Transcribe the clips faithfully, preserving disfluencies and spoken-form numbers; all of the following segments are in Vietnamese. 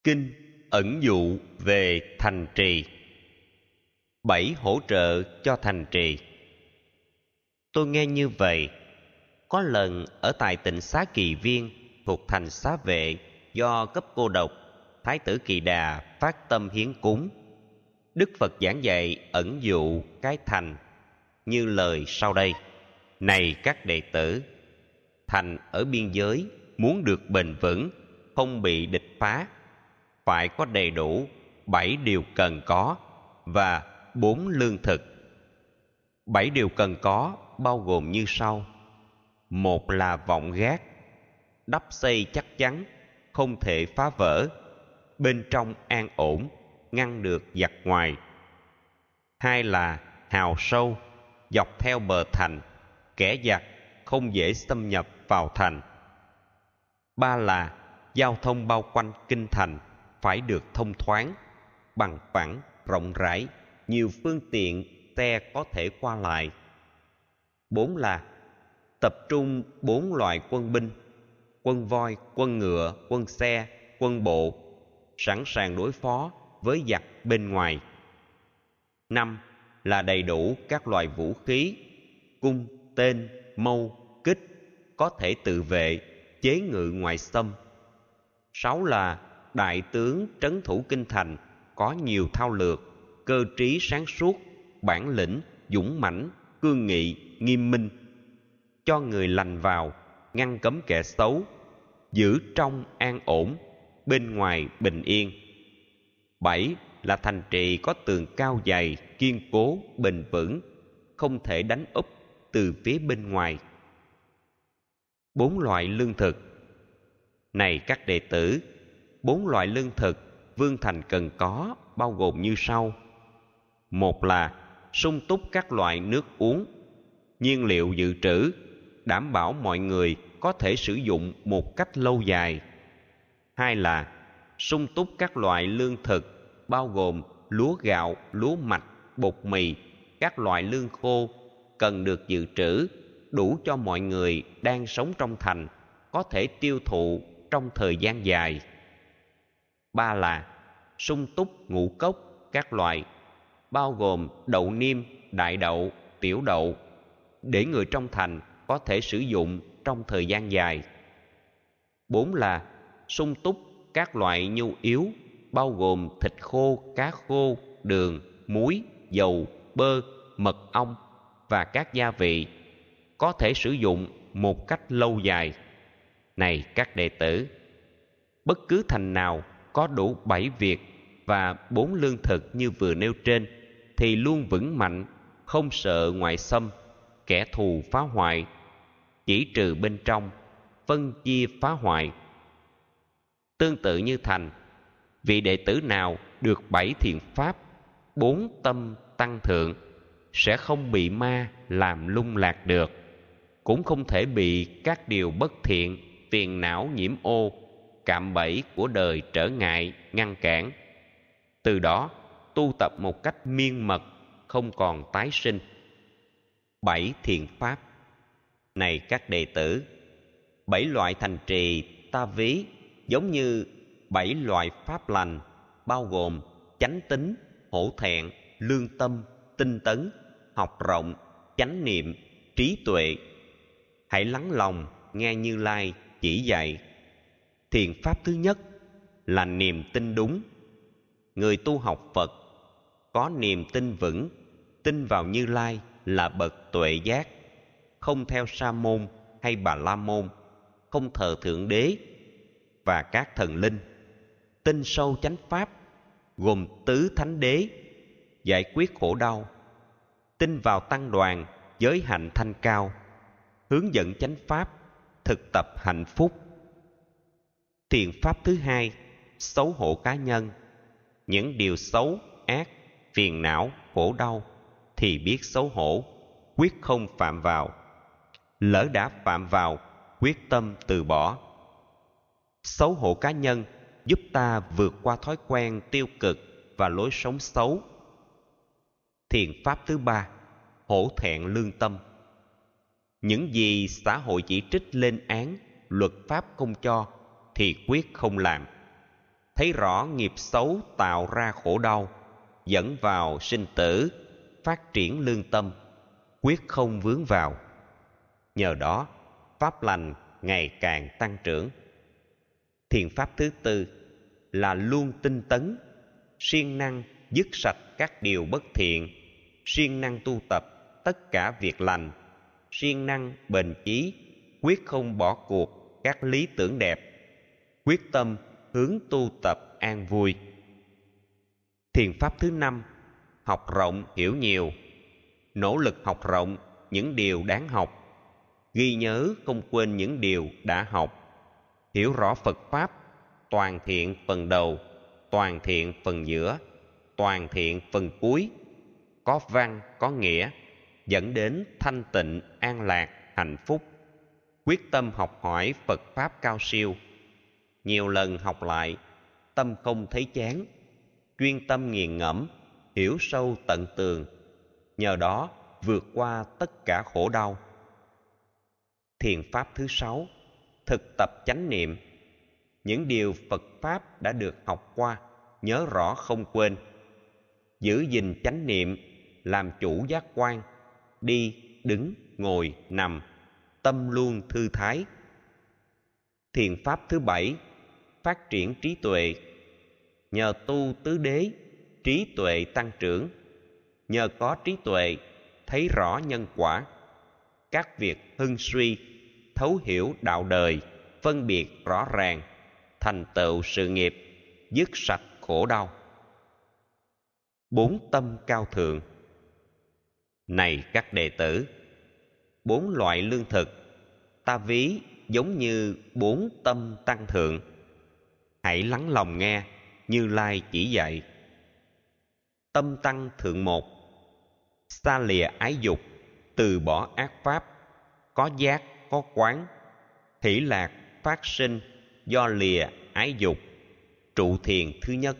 Kinh ẩn dụ về thành trì. Bảy hỗ trợ cho thành trì. Tôi nghe như vậy. Có lần ở tại tỉnh Xá Kỳ Viên thuộc thành Xá Vệ, do cấp cô độc, Thái tử Kỳ Đà phát tâm hiến cúng. Đức Phật giảng dạy ẩn dụ cái thành như lời sau đây: Này các đệ tử, thành ở biên giới muốn được bền vững, không bị địch phá, phải có đầy đủ bảy điều cần có và bốn lương thực. Bảy điều cần có bao gồm như sau: một là vọng gác, đắp xây chắc chắn, không thể phá vỡ, bên trong an ổn, ngăn được giặc ngoài. Hai là hào sâu, dọc theo bờ thành, kẻ giặc không dễ xâm nhập vào thành. Ba là giao thông bao quanh kinh thành phải được thông thoáng, bằng phẳng, rộng rãi, nhiều phương tiện xe có thể qua lại. Bốn là tập trung bốn loại quân binh: quân voi, quân ngựa, quân xe, quân bộ, sẵn sàng đối phó với giặc bên ngoài. Năm là đầy đủ các loại vũ khí, cung, tên, mâu, kích, có thể tự vệ, chế ngự ngoại xâm. Sáu là đại tướng trấn thủ kinh thành, có nhiều thao lược, cơ trí sáng suốt, bản lĩnh, dũng mãnh, cương nghị, nghiêm minh, cho người lành vào, ngăn cấm kẻ xấu, giữ trong an ổn, bên ngoài bình yên. Bảy là thành trì có tường cao dày, kiên cố, bền vững, không thể đánh úp từ phía bên ngoài. Bốn loại lương thực. Này các đệ tử, bốn loại lương thực vương thành cần có bao gồm như sau: một là sung túc các loại nước uống, nhiên liệu dự trữ, đảm bảo mọi người có thể sử dụng một cách lâu dài. Hai là sung túc các loại lương thực bao gồm lúa gạo, lúa mạch, bột mì, các loại lương khô cần được dự trữ, đủ cho mọi người đang sống trong thành có thể tiêu thụ trong thời gian dài. Ba là sung túc ngũ cốc các loại, bao gồm đậu niêm, đại đậu, tiểu đậu, để người trong thành có thể sử dụng trong thời gian dài. Bốn là sung túc các loại nhu yếu, bao gồm thịt khô, cá khô, đường, muối, dầu, bơ, mật ong và các gia vị, có thể sử dụng một cách lâu dài. Này các đệ tử, bất cứ thành nào có đủ bảy việc và bốn lương thực như vừa nêu trên thì luôn vững mạnh, không sợ ngoại xâm, kẻ thù phá hoại, chỉ trừ bên trong, phân chia phá hoại. Tương tự như thành, vị đệ tử nào được bảy thiện pháp, bốn tâm tăng thượng, sẽ không bị ma làm lung lạc được, cũng không thể bị các điều bất thiện, phiền não nhiễm ô, cạm bẫy của đời trở ngại, ngăn cản. Từ đó tu tập một cách miên mật, không còn tái sinh. Bảy thiện pháp. Này các đệ tử, bảy loại thành trì ta ví giống như bảy loại pháp lành, bao gồm chánh tín, hổ thẹn, lương tâm, tinh tấn, học rộng, chánh niệm, trí tuệ. Hãy lắng lòng nghe Như Lai chỉ dạy. Thiện pháp thứ nhất là niềm tin đúng. Người tu học Phật có niềm tin vững, tin vào Như Lai là bậc tuệ giác, không theo Sa môn hay Bà La môn, không thờ thượng đế và các thần linh, tin sâu chánh pháp gồm tứ thánh đế, giải quyết khổ đau, tin vào tăng đoàn, giới hạnh thanh cao, hướng dẫn chánh pháp, thực tập hạnh phúc. Thiện pháp thứ hai, xấu hổ cá nhân. Những điều xấu, ác, phiền não, khổ đau thì biết xấu hổ, quyết không phạm vào. Lỡ đã phạm vào, quyết tâm từ bỏ. Xấu hổ cá nhân giúp ta vượt qua thói quen tiêu cực và lối sống xấu. Thiện pháp thứ ba, hổ thẹn lương tâm. Những gì xã hội chỉ trích lên án, luật pháp không cho thì quyết không làm. thấy rõ nghiệp xấu tạo ra khổ đau, dẫn vào sinh tử, phát triển lương tâm, quyết không vướng vào. Nhờ đó, pháp lành ngày càng tăng trưởng. Thiền pháp thứ tư là luôn tinh tấn, siêng năng dứt sạch các điều bất thiện, siêng năng tu tập tất cả việc lành, siêng năng bền chí, quyết không bỏ cuộc các lý tưởng đẹp, quyết tâm hướng tu tập an vui. Thiền pháp thứ năm, học rộng hiểu nhiều, nỗ lực học rộng những điều đáng học, ghi nhớ không quên những điều đã học, hiểu rõ Phật Pháp, toàn thiện phần đầu, toàn thiện phần giữa, toàn thiện phần cuối, có văn, có nghĩa, dẫn đến thanh tịnh, an lạc, hạnh phúc. Quyết tâm học hỏi Phật Pháp cao siêu, nhiều lần học lại, tâm không thấy chán, chuyên tâm nghiền ngẫm, hiểu sâu tận tường, nhờ đó vượt qua tất cả khổ đau. Thiền pháp thứ sáu, thực tập chánh niệm, những điều Phật Pháp đã được học qua, nhớ rõ không quên, giữ gìn chánh niệm, làm chủ giác quan, đi, đứng, ngồi, nằm, tâm luôn thư thái. Thiền pháp thứ bảy, phát triển trí tuệ, nhờ tu tứ đế, trí tuệ tăng trưởng, nhờ có trí tuệ, thấy rõ nhân quả, các việc hưng suy, thấu hiểu đạo đời, phân biệt rõ ràng, thành tựu sự nghiệp, dứt sạch khổ đau. Bốn tâm cao thượng. Này các đệ tử, bốn loại lương thực ta ví giống như bốn tâm tăng thượng. Hãy lắng lòng nghe Như Lai chỉ dạy. Tâm tăng thượng một, xa lìa ái dục, từ bỏ ác pháp, có giác, có quán, hỷ lạc phát sinh do lìa ái dục, trụ thiền thứ nhất.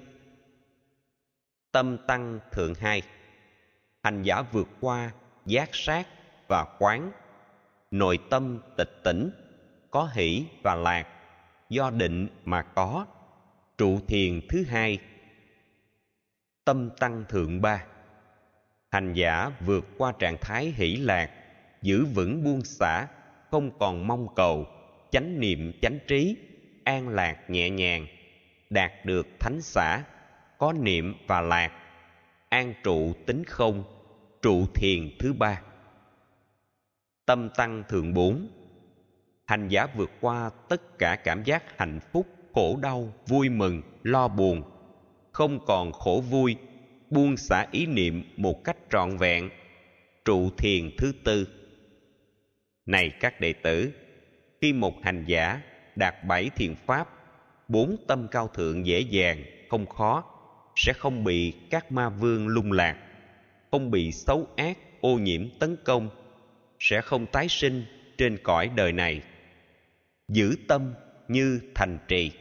Tâm tăng thượng hai, hành giả vượt qua giác sát và quán, nội tâm tịch tỉnh, có hỷ và lạc, do định mà có, trụ thiền thứ hai. Tâm tăng thượng ba, hành giả vượt qua trạng thái hỷ lạc, giữ vững buông xả, không còn mong cầu, chánh niệm chánh trí, an lạc nhẹ nhàng, đạt được thánh xả, có niệm và lạc, an trụ tính không, trụ thiền thứ ba. Tâm tăng thượng bốn, hành giả vượt qua tất cả cảm giác hạnh phúc, khổ đau, vui mừng, lo buồn, không còn khổ vui, buông xả ý niệm một cách trọn vẹn, trụ thiền thứ tư. Này các đệ tử, khi một hành giả đạt bảy thiền pháp, bốn tâm cao thượng dễ dàng, không khó, sẽ không bị các ma vương lung lạc, không bị xấu ác, ô nhiễm tấn công, sẽ không tái sinh trên cõi đời này. Giữ tâm như thành trì.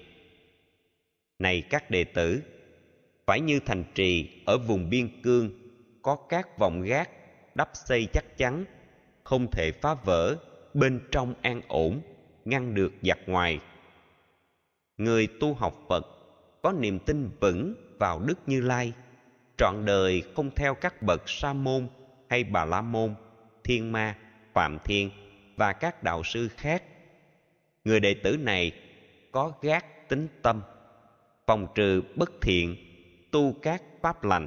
Này các đệ tử, phải như thành trì ở vùng biên cương, có các vòng gác đắp xây chắc chắn, không thể phá vỡ, bên trong an ổn, ngăn được giặc ngoài. Người tu học Phật có niềm tin vững vào Đức Như Lai, trọn đời không theo các bậc sa môn hay bà la môn, thiên ma, phạm thiên và các đạo sư khác. Người đệ tử này có gác tính tâm, phòng trừ bất thiện, tu các pháp lành.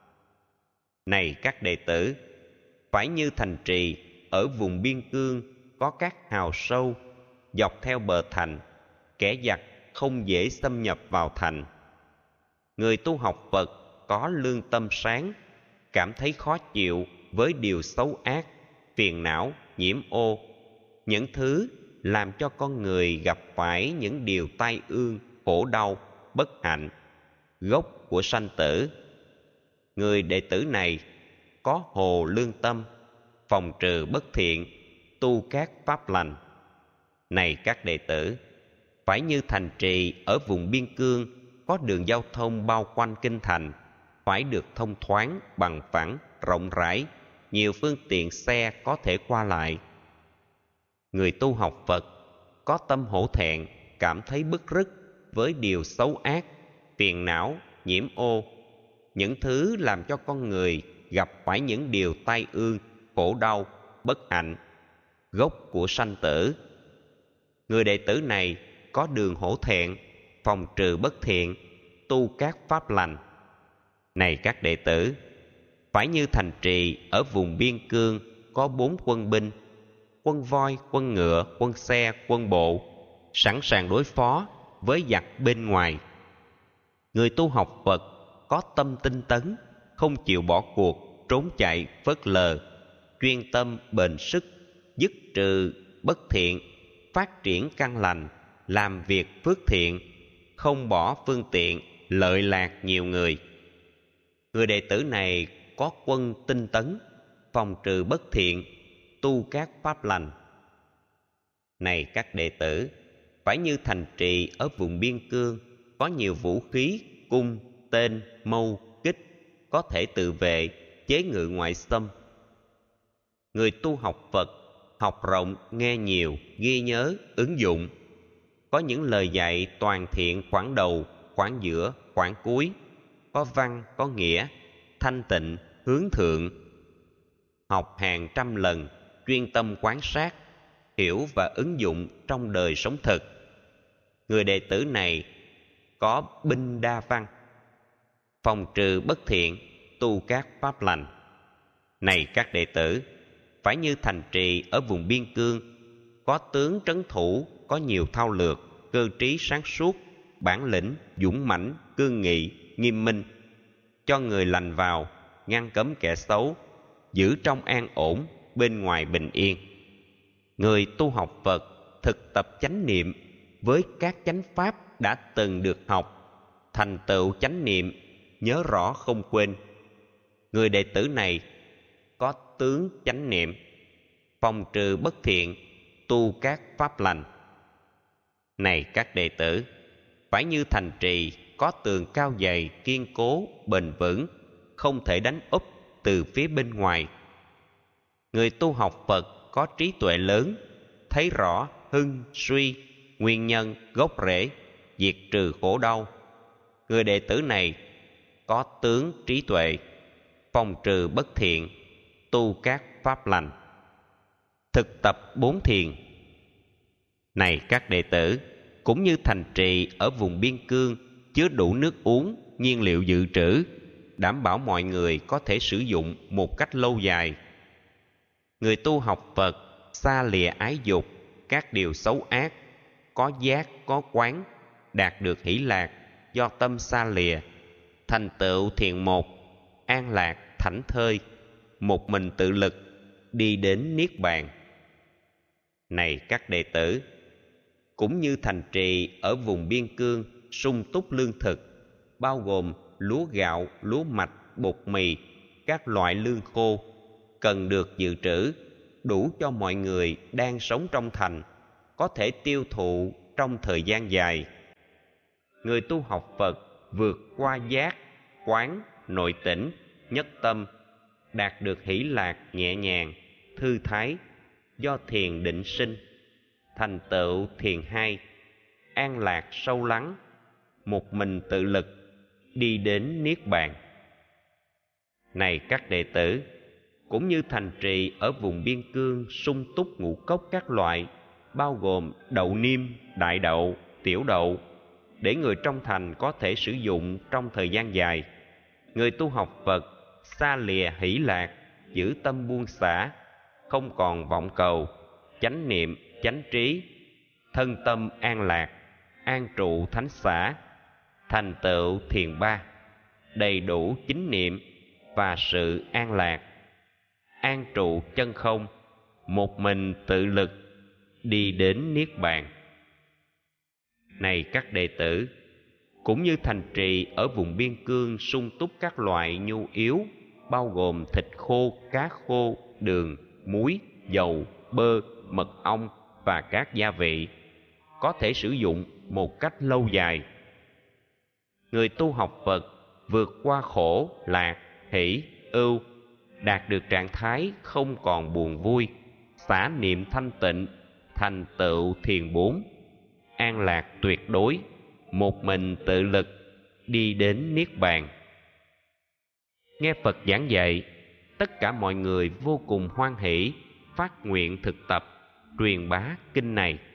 Này các đệ tử, phải như thành trì ở vùng biên cương, có các hào sâu dọc theo bờ thành, kẻ giặc không dễ xâm nhập vào thành. Người tu học Phật có lương tâm sáng, cảm thấy khó chịu với điều xấu ác, phiền não, nhiễm ô, những thứ làm cho con người gặp phải những điều tai ương, khổ đau, bất hạnh, gốc của sanh tử. Người đệ tử này có hồ lương tâm, phòng trừ bất thiện, tu các pháp lành. Này các đệ tử, phải như thành trì ở vùng biên cương, có đường giao thông bao quanh kinh thành, phải được thông thoáng, bằng phẳng, rộng rãi, nhiều phương tiện xe có thể qua lại. Người tu học Phật có tâm hổ thẹn, cảm thấy bức rứt với điều xấu ác, phiền não, nhiễm ô, những thứ làm cho con người gặp phải những điều tai ương, khổ đau, bất hạnh, gốc của sanh tử. Người đệ tử này có đường hổ thẹn, phòng trừ bất thiện, tu các pháp lành. Này các đệ tử, phải như thành trì ở vùng biên cương có bốn quân binh, quân voi, quân ngựa, quân xe, quân bộ, sẵn sàng đối phó với giặc bên ngoài. Người tu học Phật có tâm tinh tấn, không chịu bỏ cuộc, trốn chạy, phớt lờ, chuyên tâm bền sức, dứt trừ bất thiện, phát triển căn lành, làm việc phước thiện, không bỏ phương tiện, lợi lạc nhiều người. Người đệ tử này có quân tinh tấn, phòng trừ bất thiện, tu các pháp lành. Này các đệ tử, phải như thành trì ở vùng biên cương có nhiều vũ khí, cung, tên, mâu, kích, có thể tự vệ, chế ngự ngoại xâm. Người tu học Phật học rộng, nghe nhiều, ghi nhớ, ứng dụng. Có những lời dạy toàn thiện, khoảng đầu, khoảng giữa, khoảng cuối, có văn, có nghĩa, thanh tịnh, hướng thượng. Học hàng trăm lần, chuyên tâm quán sát, hiểu và ứng dụng trong đời sống thực. Người đệ tử này có binh đa văn, phòng trừ bất thiện, tu các pháp lành. Này các đệ tử, phải như thành trì ở vùng biên cương, có tướng trấn thủ, có nhiều thao lược, cơ trí sáng suốt, bản lĩnh, dũng mãnh, cương nghị, nghiêm minh, cho người lành vào, ngăn cấm kẻ xấu, giữ trong an ổn, bên ngoài bình yên. Người tu học Phật thực tập chánh niệm với các chánh pháp đã từng được học, thành tựu chánh niệm, nhớ rõ không quên. Người đệ tử này có tướng chánh niệm, phòng trừ bất thiện, tu các pháp lành. Này các đệ tử, phải như thành trì có tường cao dày, kiên cố, bền vững, không thể đánh úp từ phía bên ngoài. Người tu học Phật có trí tuệ lớn, thấy rõ hưng, suy, nguyên nhân, gốc rễ, diệt trừ khổ đau. Người đệ tử này có tướng trí tuệ, phòng trừ bất thiện, tu các pháp lành. Thực tập bốn thiền. Này các đệ tử, cũng như thành trì ở vùng biên cương chứa đủ nước uống, nhiên liệu dự trữ, đảm bảo mọi người có thể sử dụng một cách lâu dài. Người tu học Phật xa lìa ái dục, các điều xấu ác, có giác, có quán, đạt được hỷ lạc do tâm xa lìa, thành tựu thiền một, an lạc, thảnh thơi, một mình tự lực, đi đến niết bàn. Này các đệ tử, cũng như thành trì ở vùng biên cương sung túc lương thực, bao gồm lúa gạo, lúa mạch, bột mì, các loại lương khô, cần được dự trữ, đủ cho mọi người đang sống trong thành, có thể tiêu thụ trong thời gian dài. Người tu học Phật vượt qua giác, quán, nội tỉnh, nhất tâm, đạt được hỷ lạc nhẹ nhàng, thư thái, do thiền định sinh, thành tựu thiền hai, an lạc sâu lắng, một mình tự lực, đi đến niết bàn. Này các đệ tử, cũng như thành trì ở vùng biên cương sung túc ngũ cốc các loại, bao gồm đậu niêm, đại đậu, tiểu đậu, để người trong thành có thể sử dụng trong thời gian dài. Người tu học Phật xa lìa hỷ lạc, giữ tâm buông xả, không còn vọng cầu, chánh niệm, chánh trí, thân tâm an lạc, an trụ thánh xả, thành tựu thiền ba, đầy đủ chính niệm và sự an lạc, an trụ chân không, một mình tự lực, đi đến niết bàn. Này các đệ tử, cũng như thành trì ở vùng biên cương sung túc các loại nhu yếu, bao gồm thịt khô, cá khô, đường, muối, dầu, bơ, mật ong và các gia vị, có thể sử dụng một cách lâu dài. Người tu học Phật vượt qua khổ, lạc, hỷ, ưu, đạt được trạng thái không còn buồn vui, xả niệm thanh tịnh, thành tựu thiền bốn, an lạc tuyệt đối, một mình tự lực, đi đến niết bàn. Nghe Phật giảng dạy, tất cả mọi người vô cùng hoan hỷ, phát nguyện thực tập, truyền bá kinh này.